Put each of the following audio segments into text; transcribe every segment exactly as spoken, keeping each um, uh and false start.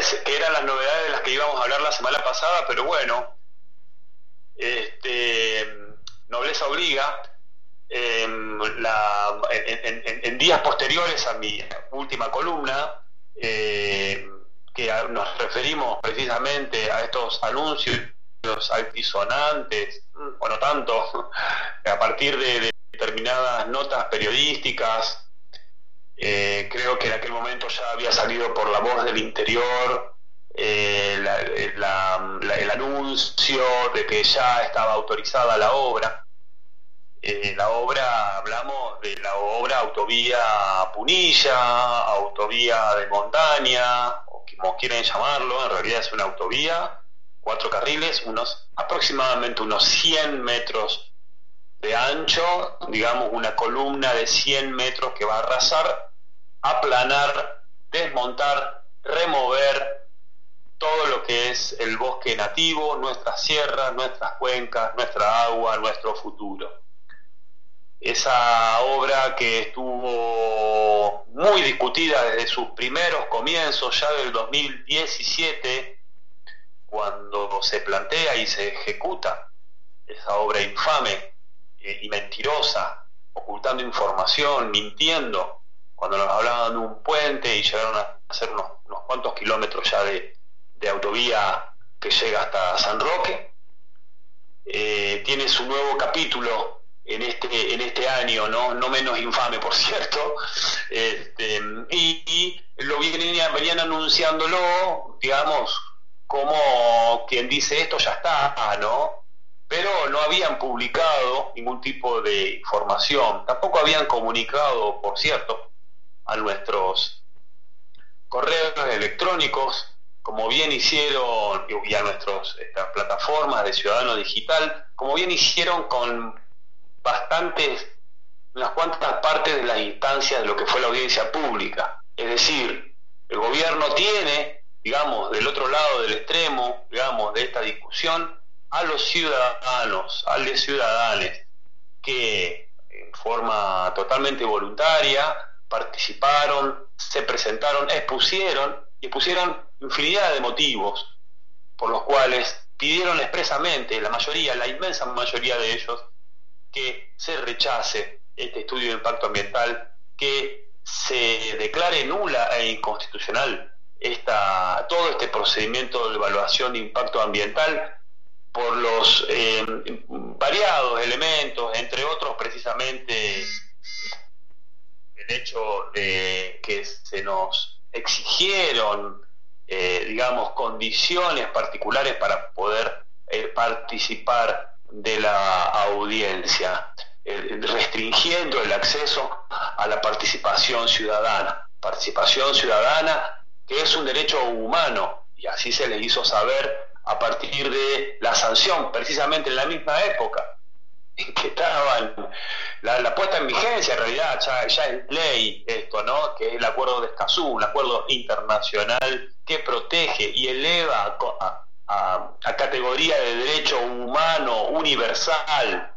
novedades, que eran las novedades de las que íbamos a hablar la semana pasada, pero bueno, este, nobleza obliga. Eh, la, en, en, en días posteriores a mi última columna, eh, que nos referimos precisamente a estos anuncios altisonantes, o no tanto, a partir de, de determinadas notas periodísticas. Eh, creo que en aquel momento ya había salido por La Voz del Interior eh, la, la, la, el anuncio de que ya estaba autorizada la obra. Eh, la obra, hablamos de la obra Autovía Punilla, Autovía de Montaña, o como quieren llamarlo, en realidad es una autovía, cuatro carriles, unos aproximadamente unos cien metros de ancho, digamos una columna de cien metros que va a arrasar, aplanar, desmontar, remover todo lo que es el bosque nativo, nuestras sierras, nuestras cuencas, nuestra agua, nuestro futuro. Esa obra que estuvo muy discutida desde sus primeros comienzos, ya del dos mil diecisiete, cuando se plantea y se ejecuta esa obra infame y mentirosa, ocultando información, mintiendo, cuando nos hablaban de un puente y llegaron a hacer unos, unos cuantos kilómetros ya de, de autovía que llega hasta San Roque. Eh, tiene su nuevo capítulo en este en este año, no no menos infame, por cierto, este, y, y lo venían, venían anunciándolo, digamos, como quien dice esto ya está, ¿no? Pero no habían publicado ningún tipo de información, tampoco habían comunicado, por cierto, a nuestros correos electrónicos, como bien hicieron, y a nuestras plataformas de Ciudadano Digital, como bien hicieron con bastantes, unas cuantas partes de las instancias de lo que fue la audiencia pública. Es decir, el gobierno tiene, digamos, del otro lado del extremo, digamos, de esta discusión, a los ciudadanos, a los ciudadanos que en forma totalmente voluntaria participaron, se presentaron, expusieron y expusieron infinidad de motivos por los cuales pidieron expresamente, la mayoría, la inmensa mayoría de ellos, que se rechace este estudio de impacto ambiental, que se declare nula e inconstitucional esta, todo este procedimiento de evaluación de impacto ambiental por los eh, variados elementos, entre otros precisamente el hecho de que se nos exigieron, eh, digamos, condiciones particulares para poder eh, participar de la audiencia, eh, restringiendo el acceso a la participación ciudadana. Participación ciudadana que es un derecho humano, y así se les hizo saber a partir de la sanción, precisamente en la misma época en que estaban la, la puesta en vigencia, en realidad ya, ya es ley esto, ¿no? Que es el acuerdo de Escazú, un acuerdo internacional que protege y eleva a, a, a categoría de derecho humano universal,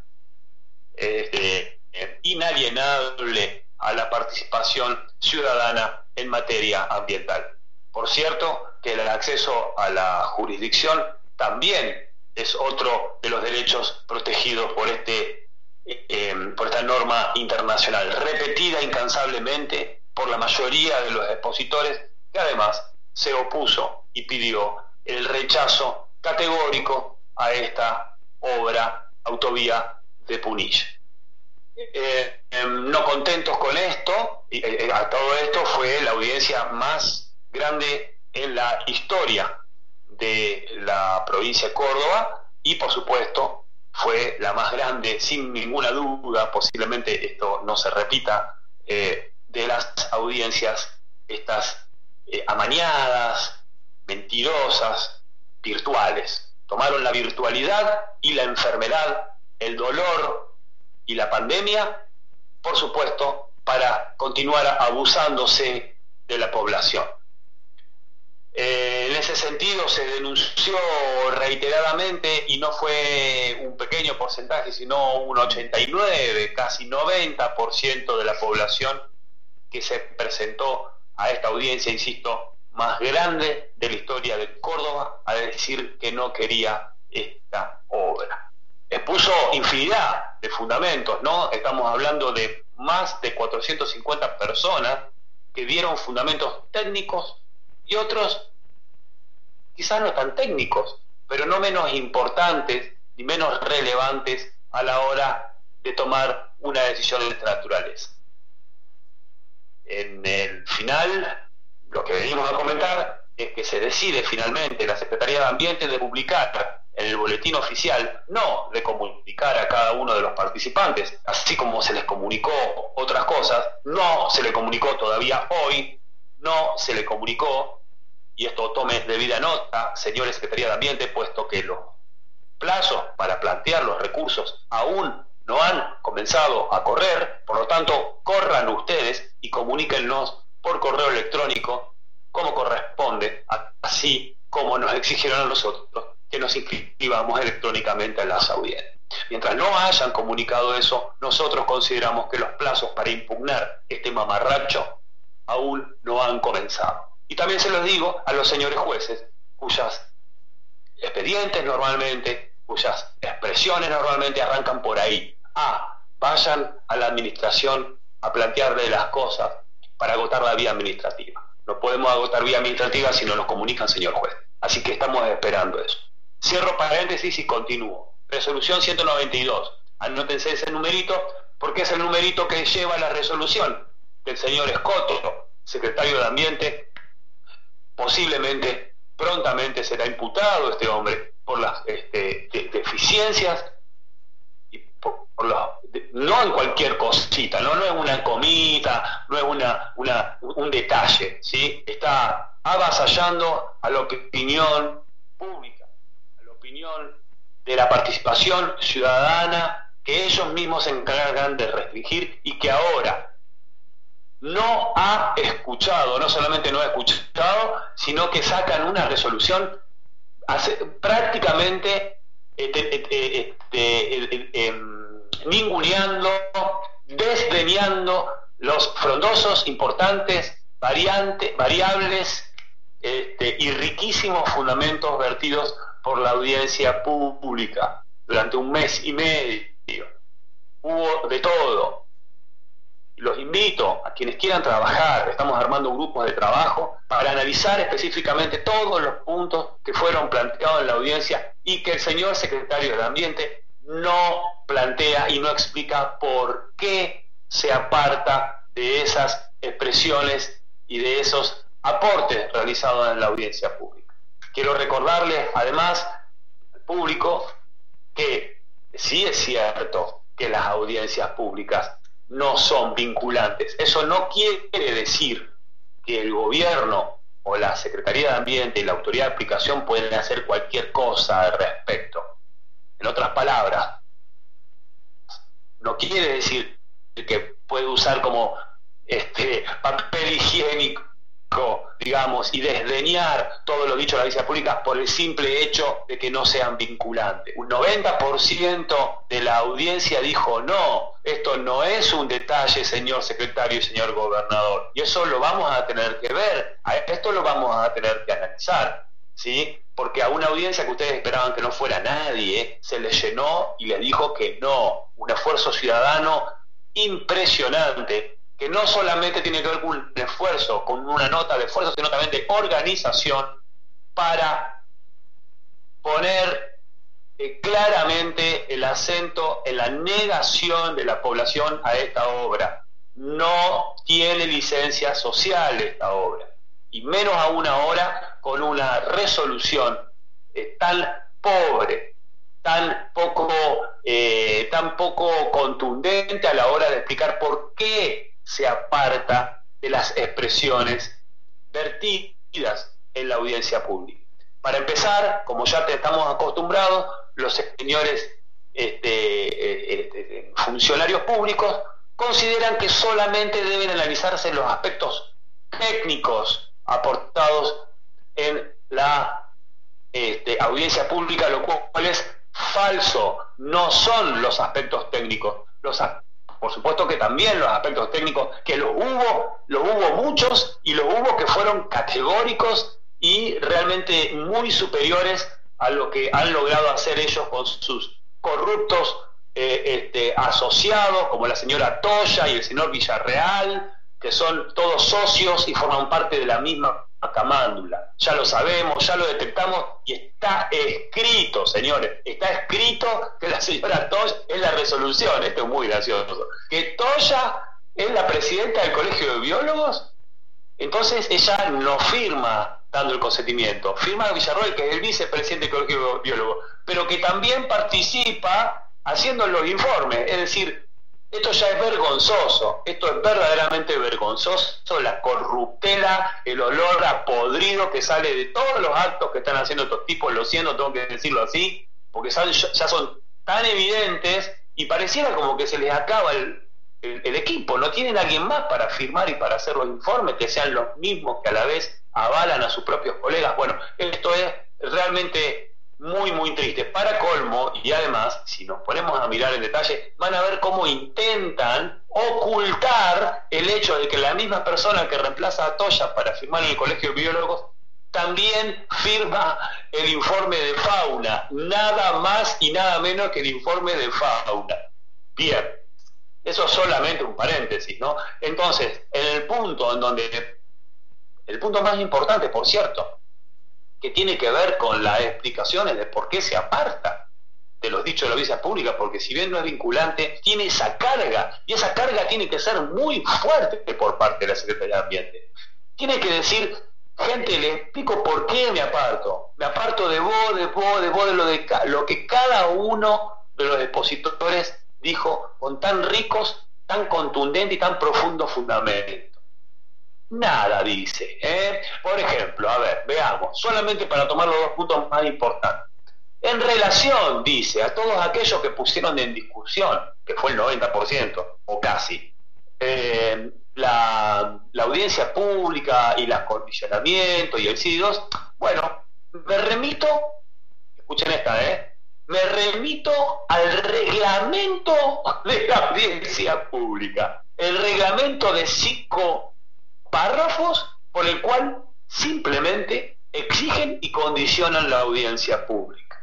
eh, eh, inalienable a la participación ciudadana en materia ambiental. Por cierto, que el acceso a la jurisdicción también es otro de los derechos protegidos por este eh, por esta norma internacional, repetida incansablemente por la mayoría de los expositores, que además se opuso y pidió el rechazo categórico a esta obra Autovía de Punilla. Eh, eh, no contentos con esto, y, eh, a todo esto fue la audiencia más grande en la historia de la provincia de Córdoba y por supuesto fue la más grande, sin ninguna duda, posiblemente esto no se repita, eh, de las audiencias estas eh, amañadas, mentirosas, virtuales. Tomaron la virtualidad y la enfermedad, el dolor y la pandemia, por supuesto, para continuar abusándose de la población. Eh, en ese sentido se denunció reiteradamente, y no fue un pequeño porcentaje, sino un ochenta y nueve, casi noventa por ciento de la población que se presentó a esta audiencia, insisto, más grande de la historia de Córdoba a decir que no quería esta obra. Expuso infinidad de fundamentos, ¿no? Estamos hablando de más de cuatrocientas cincuenta personas que dieron fundamentos técnicos y otros quizás no tan técnicos, pero no menos importantes ni menos relevantes a la hora de tomar una decisión de esta naturaleza. En el final, lo que venimos a comentar es que se decide finalmente la Secretaría de Ambiente de publicar en el boletín oficial, no de comunicar a cada uno de los participantes, así como se les comunicó otras cosas, no se le comunicó todavía hoy, no se le comunicó, y esto tome debida nota, señores Secretaría de Ambiente, puesto que los plazos para plantear los recursos aún no han comenzado a correr, por lo tanto, corran ustedes y comuníquennos por correo electrónico como corresponde, así como nos exigieron a nosotros que nos inscribamos electrónicamente en las audiencias. Mientras no hayan comunicado eso, nosotros consideramos que los plazos para impugnar este mamarracho aún no han comenzado. Y también se los digo a los señores jueces, cuyas expedientes normalmente, cuyas expresiones normalmente arrancan por ahí. Ah, vayan a la administración a plantearle las cosas para agotar la vía administrativa. No podemos agotar vía administrativa si no nos comunican, señor juez. Así que estamos esperando eso. Cierro paréntesis y continúo. Resolución ciento noventa y dos. Anótense ese numerito porque es el numerito que lleva la resolución del señor Escoto, secretario de Ambiente. Posiblemente, prontamente será imputado este hombre por las este, de, deficiencias y por, por los, de, no en cualquier cosita, no, no es una comita, no es una, una, un detalle, ¿sí? Está avasallando a la opinión pública, a la opinión de la participación ciudadana que ellos mismos se encargan de restringir y que ahora no ha escuchado, no solamente no ha escuchado, sino que sacan una resolución hace, prácticamente este, este, este, eh, ninguneando, desdeñando los frondosos, importantes, variante, variables este, y riquísimos fundamentos vertidos por la audiencia pública durante un mes y medio. Hubo de todo. Los invito a quienes quieran trabajar, estamos armando grupos de trabajo para analizar específicamente todos los puntos que fueron planteados en la audiencia y que el señor secretario de Ambiente no plantea y no explica por qué se aparta de esas expresiones y de esos aportes realizados en la audiencia pública. Quiero recordarles además al público que sí es cierto que las audiencias públicas no son vinculantes. Eso no quiere decir que el gobierno o la Secretaría de Ambiente y la Autoridad de Aplicación pueden hacer cualquier cosa al respecto. En otras palabras, no quiere decir que puede usar como este papel higiénico, digamos, y desdeñar todo lo dicho en la audiencia pública por el simple hecho de que no sean vinculantes. Un noventa por ciento de la audiencia dijo no, esto no es un detalle, señor secretario y señor gobernador, y eso lo vamos a tener que ver, a esto lo vamos a tener que analizar, ¿sí? Porque a una audiencia que ustedes esperaban que no fuera nadie, se les llenó y les dijo que no, un esfuerzo ciudadano impresionante, que no solamente tiene que ver con un esfuerzo, con una nota de esfuerzo, sino también de organización para poner eh, claramente el acento en la negación de la población a esta obra. No tiene licencia social esta obra, y menos aún ahora con una resolución eh, tan pobre, tan poco, eh, tan poco contundente a la hora de explicar por qué se aparta de las expresiones vertidas en la audiencia pública. Para empezar, como ya te estamos acostumbrados, los señores este, este, funcionarios públicos consideran que solamente deben analizarse los aspectos técnicos aportados en la este, audiencia pública, lo cual es falso. No son los aspectos técnicos los aspectos por supuesto que también los aspectos técnicos, que los hubo, los hubo muchos, y los hubo que fueron categóricos y realmente muy superiores a lo que han logrado hacer ellos con sus corruptos eh, este, asociados, como la señora Toya y el señor Villarreal, que son todos socios y forman parte de la misma camándula. Ya lo sabemos, ya lo detectamos, y está escrito, señores, está escrito que la señora Toya es la resolución. Esto es muy gracioso, que Toya es la presidenta del Colegio de Biólogos. Entonces ella no firma dando el consentimiento, firma Villarroel, que es el vicepresidente del Colegio de Biólogos, pero que también participa haciendo los informes. Es decir, esto ya es vergonzoso, esto es verdaderamente vergonzoso, la corruptela, el olor a podrido que sale de todos los actos que están haciendo estos tipos. Lo siento, tengo que decirlo así, porque ya son tan evidentes y pareciera como que se les acaba el, el, el equipo. No tienen a alguien más para firmar y para hacer los informes que sean los mismos que a la vez avalan a sus propios colegas. Bueno, esto es realmente muy muy triste. Para colmo, y además, si nos ponemos a mirar en detalle, van a ver cómo intentan ocultar el hecho de que la misma persona que reemplaza a Toya para firmar en el Colegio de Biólogos también firma el informe de fauna, nada más y nada menos que el informe de fauna. Bien, eso es solamente un paréntesis, ¿no? Entonces, en el punto en donde, el punto más importante, por cierto, que tiene que ver con las explicaciones de por qué se aparta de los dichos de la audiencia pública, porque si bien no es vinculante, tiene esa carga, y esa carga tiene que ser muy fuerte por parte de la Secretaría de Ambiente. Tiene que decir, gente, le explico por qué me aparto. Me aparto de vos, de vos, de vos, de lo, de lo que cada uno de los expositores dijo con tan ricos, tan contundentes y tan profundos fundamentos. Nada dice, ¿eh? Por ejemplo, a ver, veamos, solamente para tomar los dos puntos más importantes. En relación, dice, a todos aquellos que pusieron en discusión, que fue el noventa por ciento, o casi, eh, la, la audiencia pública y el acondicionamiento y el C I D dos, bueno, me remito, escuchen esta, ¿eh? Me remito al reglamento de la audiencia pública, el reglamento de cinco párrafos por el cual simplemente exigen y condicionan la audiencia pública.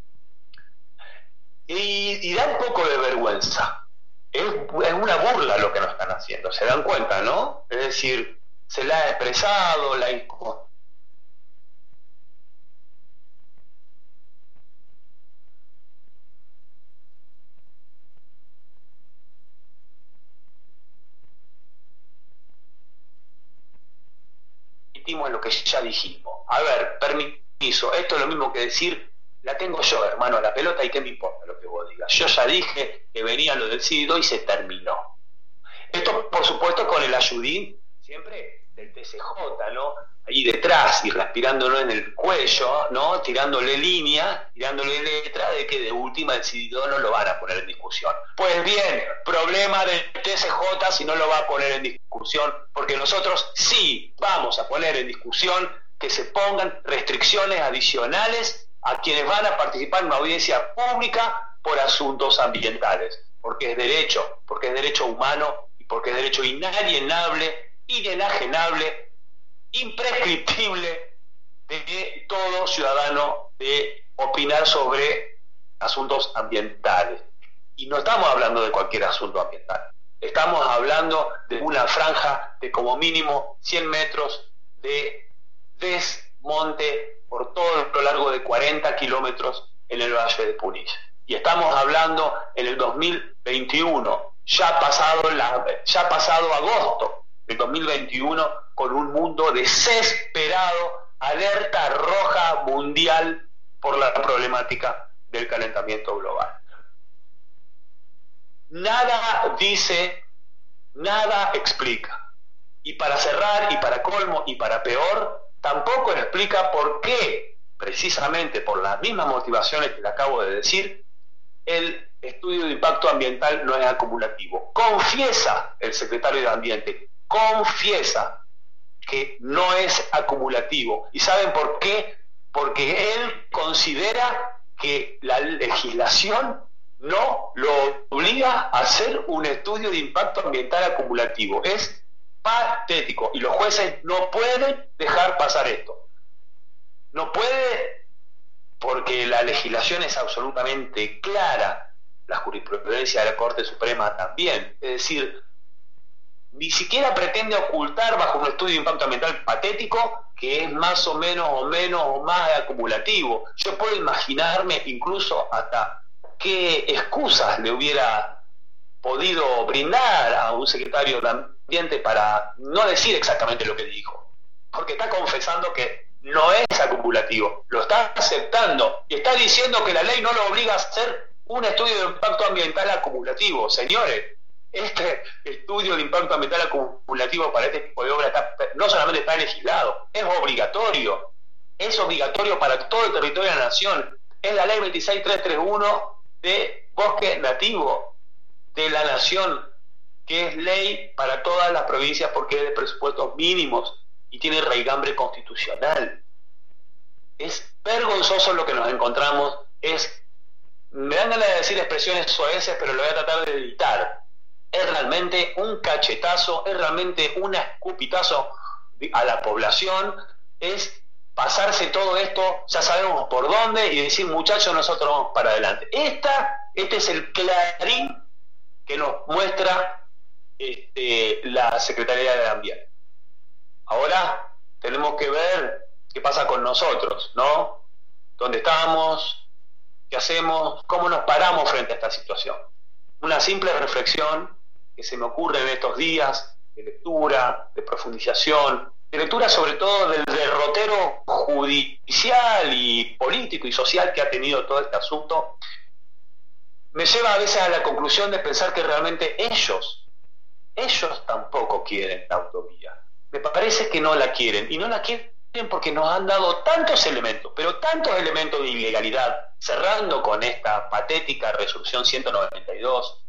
Y, y da un poco de vergüenza. Es, es una burla lo que nos están haciendo, se dan cuenta, ¿no? Es decir, se la ha expresado, la en lo que ya dijimos. A ver, permiso, esto es lo mismo que decir, la tengo yo, hermano, la pelota, y qué me importa lo que vos digas. Yo ya dije que venía lo del C I D y se terminó. Esto, por supuesto, con el ayudín siempre del T C J, ¿no? Ahí detrás y respirándolo en el cuello, ¿no? Tirándole línea, tirándole letra de que de última el C I D no lo van a poner en discusión. Pues bien, problema del T C J si no lo va a poner en discusión, porque nosotros sí vamos a poner en discusión que se pongan restricciones adicionales a quienes van a participar en una audiencia pública por asuntos ambientales, porque es derecho, porque es derecho humano y porque es derecho inalienable, inenajenable, imprescriptible de todo ciudadano de opinar sobre asuntos ambientales. Y no estamos hablando de cualquier asunto ambiental, estamos hablando de una franja de como mínimo cien metros de desmonte por todo lo largo de cuarenta kilómetros en el Valle de Punilla. Y estamos hablando en el dos mil veintiuno, ya pasado, la, ya pasado agosto del dos mil veintiuno, con un mundo desesperado, alerta roja mundial por la problemática del calentamiento global. Nada dice, nada explica. Y para cerrar, y para colmo, y para peor, tampoco explica por qué, precisamente por las mismas motivaciones que le acabo de decir, el estudio de impacto ambiental no es acumulativo. Confiesa el secretario de Ambiente, confiesa que no es acumulativo. ¿Y saben por qué? Porque él considera que la legislación no lo obliga a hacer un estudio de impacto ambiental acumulativo. Es patético. Y los jueces no pueden dejar pasar esto. No puede, porque la legislación es absolutamente clara, la jurisprudencia de la Corte Suprema también. Es decir, ni siquiera pretende ocultar bajo un estudio de impacto ambiental patético que es más o menos o menos o más acumulativo. Yo puedo imaginarme incluso hasta qué excusas le hubiera podido brindar a un secretario de Ambiente para no decir exactamente lo que dijo, porque está confesando que no es acumulativo, lo está aceptando y está diciendo que la ley no lo obliga a hacer un estudio de impacto ambiental acumulativo. Señores, este estudio de impacto ambiental acumulativo para este tipo de obra está, no solamente está legislado, es obligatorio, es obligatorio para todo el territorio de la nación. Es la ley veintiséis mil trescientos treinta y uno de bosque nativo de la nación, que es ley para todas las provincias porque es de presupuestos mínimos y tiene raigambre constitucional. Es vergonzoso lo que nos encontramos, es, me dan ganas de decir expresiones soeces, pero lo voy a tratar de evitar. Es realmente un cachetazo, es realmente un escupitazo a la población, es pasarse todo esto, ya sabemos por dónde, y decir, muchachos, nosotros vamos para adelante. Esta, este es el clarín que nos muestra este, la Secretaría de Ambiente. Ahora tenemos que ver qué pasa con nosotros, ¿no? ¿Dónde estamos? ¿Qué hacemos? ¿Cómo nos paramos frente a esta situación? Una simple reflexión que se me ocurre en estos días de lectura, de profundización, de lectura sobre todo del derrotero judicial y político y social que ha tenido todo este asunto, me lleva a veces a la conclusión de pensar que realmente ellos, ellos tampoco quieren la autovía. Me parece que no la quieren, y no la quieren porque nos han dado tantos elementos, pero tantos elementos de ilegalidad, cerrando con esta patética resolución ciento noventa y dos,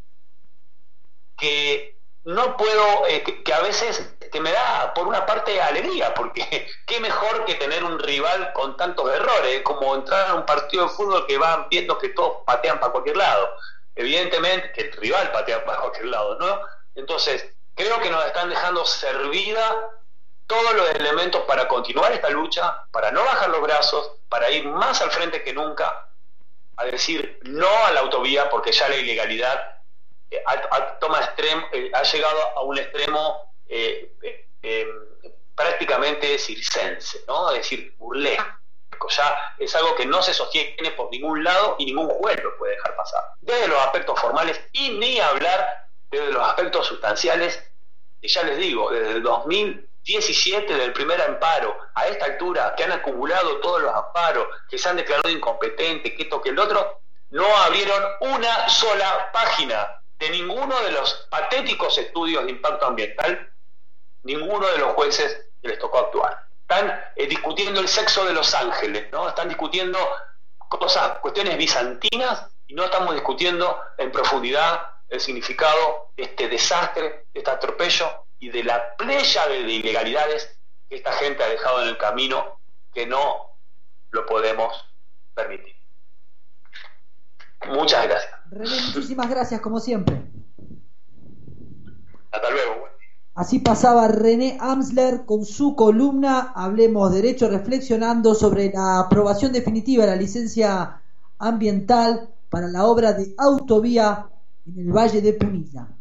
que no puedo, eh, que, que a veces que me da por una parte alegría, porque qué mejor que tener un rival con tantos errores, como entrar a un partido de fútbol que van viendo que todos patean para cualquier lado. Evidentemente que el rival patea para cualquier lado, ¿no? Entonces, creo que nos están dejando servida todos los elementos para continuar esta lucha, para no bajar los brazos, para ir más al frente que nunca, a decir no a la autovía, porque ya la ilegalidad A, a, toma extremo, eh, ha llegado a un extremo eh, eh, eh, prácticamente circense, ¿no? Es decir, burlesco. Ya es algo que no se sostiene por ningún lado y ningún juez lo puede dejar pasar. Desde los aspectos formales y ni hablar desde los aspectos sustanciales, que ya les digo, desde el dos mil diecisiete, del primer amparo, a esta altura, que han acumulado todos los amparos, que se han declarado incompetentes, que esto, que el otro, no abrieron una sola página de ninguno de los patéticos estudios de impacto ambiental, ninguno de los jueces que les tocó actuar. Están eh, discutiendo el sexo de los ángeles, ¿no? Están discutiendo cosas, cuestiones bizantinas, y no estamos discutiendo en profundidad el significado de este desastre, de este atropello y de la playa de ilegalidades que esta gente ha dejado en el camino, que no lo podemos permitir. Muchas gracias. René, muchísimas gracias, como siempre. Hasta luego. Así pasaba René Amsler con su columna Hablemos Derecho, reflexionando sobre la aprobación definitiva de la licencia ambiental para la obra de autovía en el Valle de Punilla.